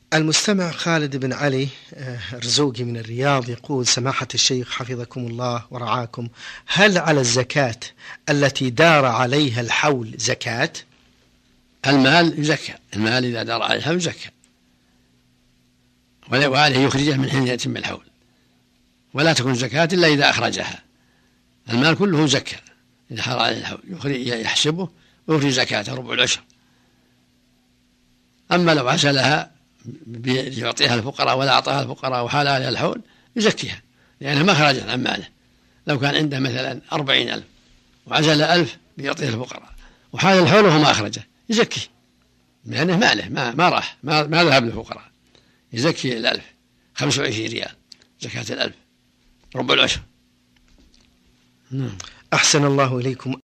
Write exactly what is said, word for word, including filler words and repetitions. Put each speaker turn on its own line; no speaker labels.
المستمع خالد بن علي رزوقي من الرياض يقول: سماحة الشيخ حفظكم الله ورعاكم، هل على الزكاة التي دار عليها الحول زكاة؟
المال يزكى، المال إذا دار عليه الحول يزكى، وعليه يخرجه من حين يتم الحول، ولا تكون زكاة إلا إذا أخرجها. المال كله زكى إذا حار عليه الحول، يحسبه ويخرج زكاته ربع العشر. أما لو عزلها يعطيها الفقراء ولا أعطاها الفقراء وحال عليها الحول يزكيها، لأنها ما خرجت عن ماله. لو كان عنده مثلا أربعين ألف وعزل ألف بيعطيها الفقراء وحال الحول وهو ما أخرجه يزكيه، لأنه ماله ما, ما راح ما, ما ذهب للفقراء. يزكي الألف خمسة وعشرين ريال زكاة الألف ربع العشر.
أحسن الله إليكم.